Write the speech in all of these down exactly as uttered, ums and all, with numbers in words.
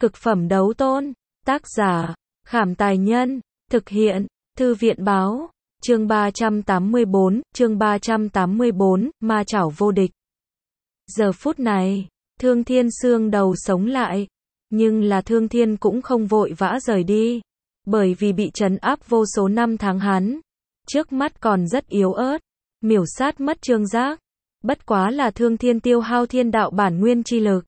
Cực phẩm đấu tôn. Tác giả, Khảm Tài Nhân. Thực hiện, Thư viện Báo. Chương ba trăm tám mươi bốn, chương ba trăm tám mươi bốn, ma chảo vô địch. Giờ phút này, Thương Thiên xương đầu sống lại. Nhưng là Thương Thiên cũng không vội vã rời đi. Bởi vì bị trấn áp vô số năm tháng hắn. Trước mắt còn rất yếu ớt. Miểu sát mất Trương Giác. Bất quá là Thương Thiên tiêu hao thiên đạo bản nguyên chi lực.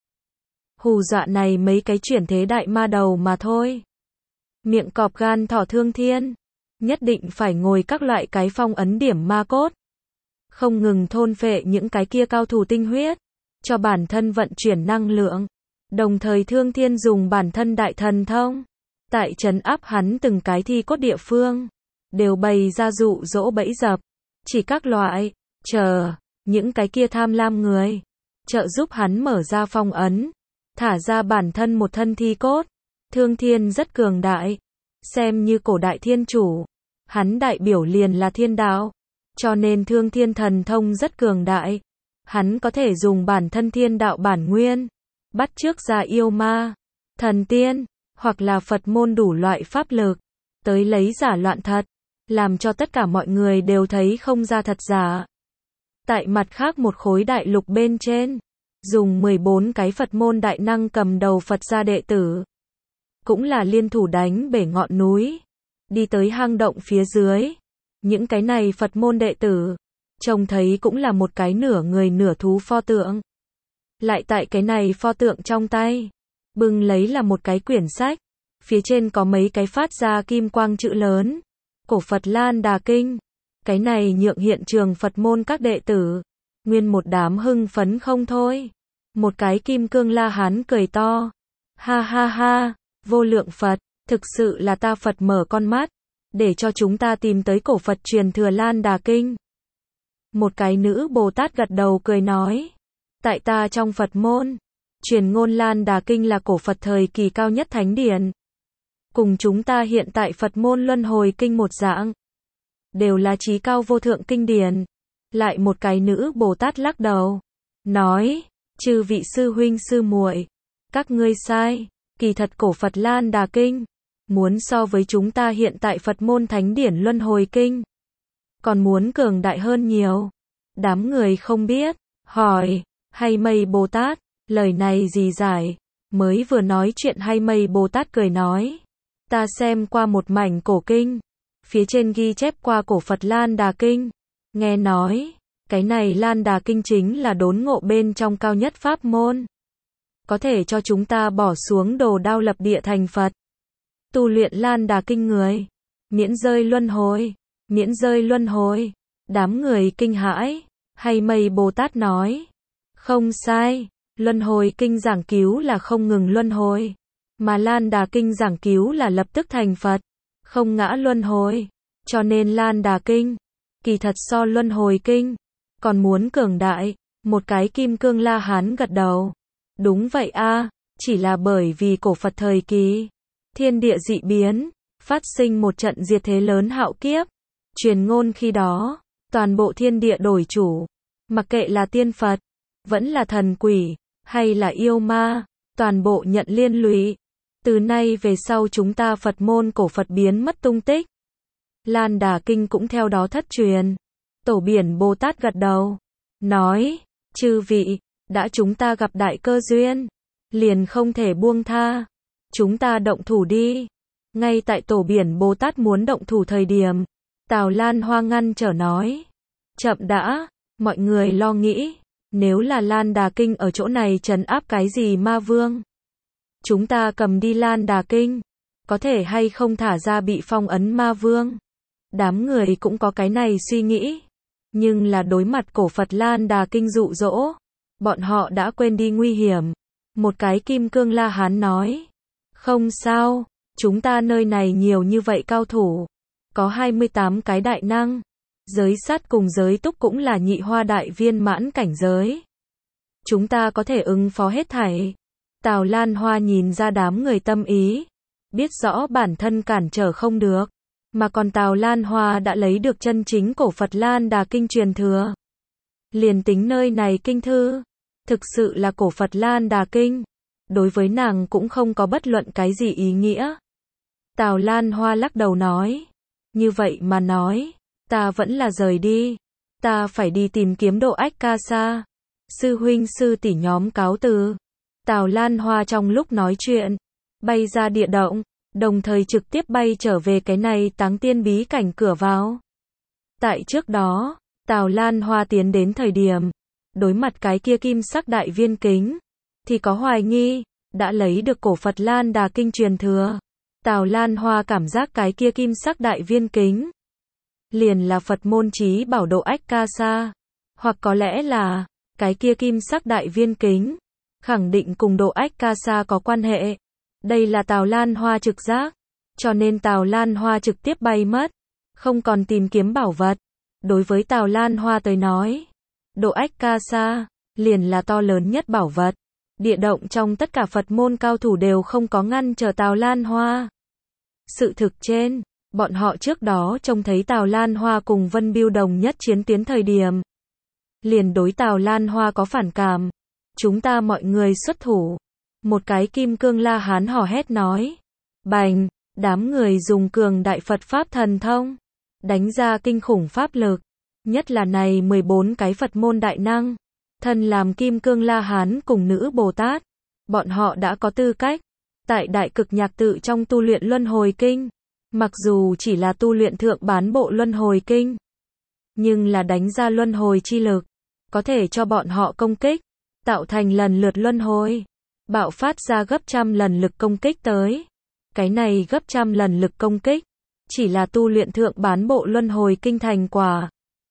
Hù dọa này mấy cái chuyển thế đại ma đầu mà thôi. Miệng cọp gan thỏ Thương Thiên. Nhất định phải ngồi các loại cái phong ấn điểm ma cốt. Không ngừng thôn phệ những cái kia cao thủ tinh huyết. Cho bản thân vận chuyển năng lượng. Đồng thời Thương Thiên dùng bản thân đại thần thông. Tại trấn áp hắn từng cái thi cốt địa phương. Đều bày ra dụ dỗ bẫy dập. Chỉ các loại, chờ, những cái kia tham lam người. Trợ giúp hắn mở ra phong ấn. Thả ra bản thân một thân thi cốt. Thương Thiên rất cường đại. Xem như cổ đại thiên chủ. Hắn đại biểu liền là thiên đạo. Cho nên Thương Thiên thần thông rất cường đại. Hắn có thể dùng bản thân thiên đạo bản nguyên. Bắt chước ra yêu ma, thần tiên, hoặc là Phật môn đủ loại pháp lực. Tới lấy giả loạn thật. Làm cho tất cả mọi người đều thấy không ra thật giả. Tại mặt khác một khối đại lục bên trên. Dùng mười bốn cái Phật môn đại năng cầm đầu Phật gia đệ tử. Cũng là liên thủ đánh bể ngọn núi. Đi tới hang động phía dưới. Những cái này Phật môn đệ tử. Trông thấy cũng là một cái nửa người nửa thú pho tượng. Lại tại cái này pho tượng trong tay. Bưng lấy là một cái quyển sách. Phía trên có mấy cái phát ra kim quang chữ lớn. Cổ Phật Lan Đà Kinh. Cái này nhượng hiện trường Phật môn các đệ tử. Nguyên một đám hưng phấn không thôi. Một cái kim cương La Hán cười to. Ha ha ha, vô lượng Phật, thực sự là ta Phật mở con mắt. Để cho chúng ta tìm tới cổ Phật truyền thừa Lan Đà Kinh. Một cái nữ Bồ Tát gật đầu cười nói. Tại ta trong Phật môn. Truyền ngôn Lan Đà Kinh là cổ Phật thời kỳ cao nhất thánh điển. Cùng chúng ta hiện tại Phật môn luân hồi kinh một dạng. Đều là chí cao vô thượng kinh điển. Lại một cái nữ Bồ Tát lắc đầu. Nói, chư vị sư huynh sư muội, các ngươi sai, kỳ thật cổ Phật Lan Đà Kinh. Muốn so với chúng ta hiện tại Phật môn thánh điển luân hồi kinh. Còn muốn cường đại hơn nhiều. Đám người không biết, hỏi, hay mây Bồ Tát, lời này gì giải. Mới vừa nói chuyện hay mây Bồ Tát cười nói. Ta xem qua một mảnh cổ kinh. Phía trên ghi chép qua cổ Phật Lan Đà Kinh. Nghe nói, cái này Lan Đà Kinh chính là đốn ngộ bên trong cao nhất pháp môn. Có thể cho chúng ta bỏ xuống đồ đao lập địa thành Phật. Tu luyện Lan Đà Kinh người. Miễn rơi luân hồi. Miễn rơi luân hồi. Đám người kinh hãi. Hay mây Bồ Tát nói. Không sai. Luân hồi kinh giảng cứu là không ngừng luân hồi. Mà Lan Đà Kinh giảng cứu là lập tức thành Phật. Không ngã luân hồi. Cho nên Lan Đà Kinh. Kỳ thật so luân hồi kinh. Còn muốn cường đại. Một cái kim cương La Hán gật đầu. Đúng vậy a, chỉ là bởi vì cổ Phật thời kỳ. Thiên địa dị biến. Phát sinh một trận diệt thế lớn hạo kiếp. Truyền ngôn khi đó. Toàn bộ thiên địa đổi chủ. Mặc kệ là tiên Phật. Vẫn là thần quỷ. Hay là yêu ma. Toàn bộ nhận liên lụy. Từ nay về sau chúng ta Phật môn cổ Phật biến mất tung tích. Lan Đà Kinh cũng theo đó thất truyền. Tổ Biển Bồ Tát gật đầu. Nói, chư vị, đã chúng ta gặp đại cơ duyên. Liền không thể buông tha. Chúng ta động thủ đi. Ngay tại Tổ Biển Bồ Tát muốn động thủ thời điểm. Tào Lan Hoa ngăn trở nói. Chậm đã, mọi người lo nghĩ. Nếu là Lan Đà Kinh ở chỗ này trấn áp cái gì ma vương. Chúng ta cầm đi Lan Đà Kinh. Có thể hay không thả ra bị phong ấn ma vương. Đám người cũng có cái này suy nghĩ. Nhưng là đối mặt cổ Phật Lan Đà Kinh dụ dỗ. Bọn họ đã quên đi nguy hiểm. Một cái kim cương La Hán nói. Không sao. Chúng ta nơi này nhiều như vậy cao thủ. Có hai mươi tám cái đại năng. Giới sát cùng giới túc cũng là nhị hoa đại viên mãn cảnh giới. Chúng ta có thể ứng phó hết thảy. Tào Lan Hoa nhìn ra đám người tâm ý. Biết rõ bản thân cản trở không được. Mà còn Tào Lan Hoa đã lấy được chân chính cổ Phật Lan Đà Kinh truyền thừa. Liền tính nơi này kinh thư. Thực sự là cổ Phật Lan Đà Kinh. đối với nàng cũng không có bất luận cái gì ý nghĩa. Tào Lan Hoa lắc đầu nói, như vậy mà nói, ta vẫn là rời đi, ta phải đi tìm kiếm Độ Ách Ca Sa. Sư huynh sư tỷ nhóm cáo từ. Tào Lan Hoa trong lúc nói chuyện, bay ra địa động, đồng thời trực tiếp bay trở về cái này táng tiên bí cảnh cửa vào. Tại trước đó, Tào Lan Hoa tiến đến thời điểm, đối mặt cái kia kim sắc đại viên kính, thì có hoài nghi, đã lấy được cổ Phật Lan Đà Kinh truyền thừa. Tào Lan Hoa cảm giác cái kia kim sắc đại viên kính, liền là Phật môn chí bảo Độ Ách Ca Sa, hoặc có lẽ là, cái kia kim sắc đại viên kính, khẳng định cùng Độ Ách Ca Sa có quan hệ. Đây là Tào Lan Hoa trực giác, cho nên Tào Lan Hoa trực tiếp bay mất, không còn tìm kiếm bảo vật. Đối với Tào Lan Hoa tới nói, Độ Ách Ca Sa, liền là to lớn nhất bảo vật. Địa động trong tất cả Phật môn cao thủ đều không có ngăn trở Tào Lan Hoa. Sự thực trên, bọn họ trước đó trông thấy Tào Lan Hoa cùng Vân Bưu đồng nhất chiến tiến thời điểm, liền đối Tào Lan Hoa có phản cảm. Chúng ta mọi người xuất thủ. Một cái kim cương la hán hò hét nói. Bành, đám người dùng cường đại Phật Pháp thần thông, đánh ra kinh khủng pháp lực. Nhất là này mười bốn cái Phật môn đại năng, thân làm kim cương la hán cùng nữ Bồ Tát. Bọn họ đã có tư cách, tại Đại Cực Nhạc Tự trong tu luyện Luân Hồi Kinh. Mặc dù chỉ là tu luyện thượng bán bộ Luân Hồi Kinh, nhưng là đánh ra luân hồi chi lực, có thể cho bọn họ công kích, tạo thành lần lượt luân hồi, bạo phát ra gấp trăm lần lực công kích tới. Cái này gấp trăm lần lực công kích, chỉ là tu luyện thượng bán bộ Luân Hồi Kinh thành quả.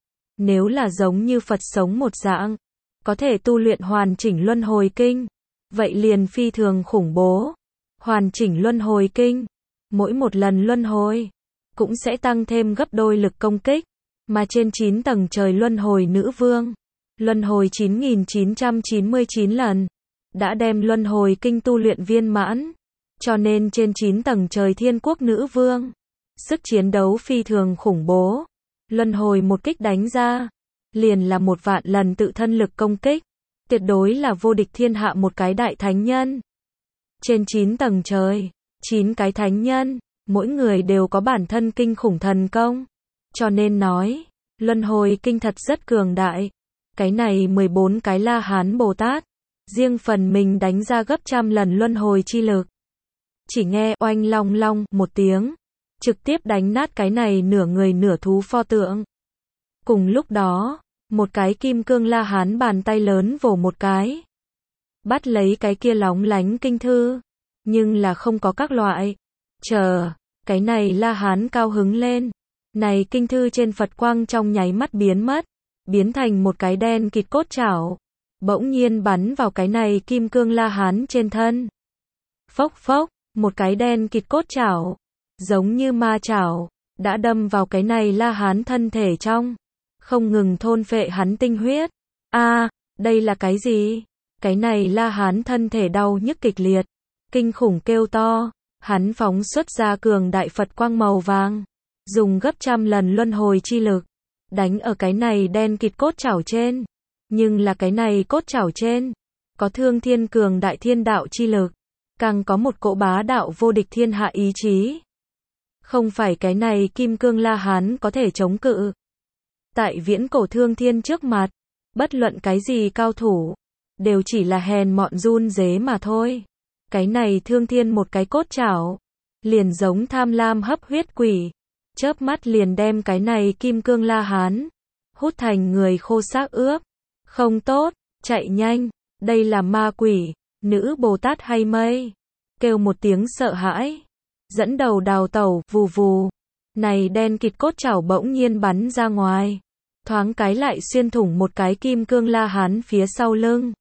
Nếu là giống như Phật sống một dạng, có thể tu luyện hoàn chỉnh Luân Hồi Kinh, vậy liền phi thường khủng bố. Hoàn chỉnh Luân Hồi Kinh, mỗi một lần luân hồi, cũng sẽ tăng thêm gấp đôi lực công kích. Mà trên chín tầng trời luân hồi nữ vương, luân hồi chín nghìn chín trăm chín mươi chín lần, đã đem Luân Hồi Kinh tu luyện viên mãn. Cho nên trên chín tầng trời thiên quốc nữ vương, sức chiến đấu phi thường khủng bố. Luân hồi một kích đánh ra, liền là một vạn lần tự thân lực công kích, tuyệt đối là vô địch thiên hạ một cái đại thánh nhân. Trên chín tầng trời, chín cái thánh nhân, mỗi người đều có bản thân kinh khủng thần công. Cho nên nói, Luân Hồi Kinh thật rất cường đại. Cái này mười bốn cái La Hán Bồ Tát, riêng phần mình đánh ra gấp trăm lần luân hồi chi lực. Chỉ nghe oanh long long một tiếng, trực tiếp đánh nát cái này nửa người nửa thú pho tượng. Cùng lúc đó, một cái kim cương La Hán bàn tay lớn vồ một cái, bắt lấy cái kia lóng lánh kinh thư, nhưng là không có các loại. Chờ, cái này La Hán cao hứng lên, này kinh thư trên Phật quang trong nháy mắt biến mất, biến thành một cái đen kịt cốt chảo, bỗng nhiên bắn vào cái này kim cương La Hán trên thân. Phốc phốc, một cái đen kịt cốt chảo, giống như ma chảo, đã đâm vào cái này La Hán thân thể trong, không ngừng thôn phệ hắn tinh huyết. A, à, đây là cái gì? Cái này La Hán thân thể đau nhức kịch liệt, kinh khủng kêu to, hắn phóng xuất ra cường đại Phật quang màu vàng, dùng gấp trăm lần luân hồi chi lực, đánh ở cái này đen kịt cốt chảo trên. Nhưng là cái này cốt chảo trên, có thương thiên cường đại thiên đạo chi lực, càng có một cỗ bá đạo vô địch thiên hạ ý chí. Không phải cái này kim cương La Hán có thể chống cự. Tại viễn cổ thương thiên trước mặt, bất luận cái gì cao thủ, đều chỉ là hèn mọn run rế mà thôi. Cái này thương thiên một cái cốt chảo, liền giống tham lam hấp huyết quỷ, chớp mắt liền đem cái này kim cương La Hán hút thành người khô xác ướp. Không tốt, chạy nhanh, đây là ma quỷ, nữ Bồ Tát hay mây. Kêu một tiếng sợ hãi, dẫn đầu đào tẩu, vù vù. Này đen kịt cốt chảo bỗng nhiên bắn ra ngoài, thoáng cái lại xuyên thủng một cái kim cương La Hán phía sau lưng.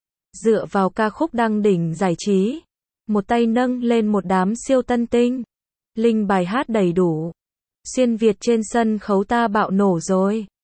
Dựa vào ca khúc đăng đỉnh giải trí, một tay nâng lên một đám siêu tân tinh, linh bài hát đầy đủ. Xuyên Việt trên sân khấu ta bạo nổ rồi.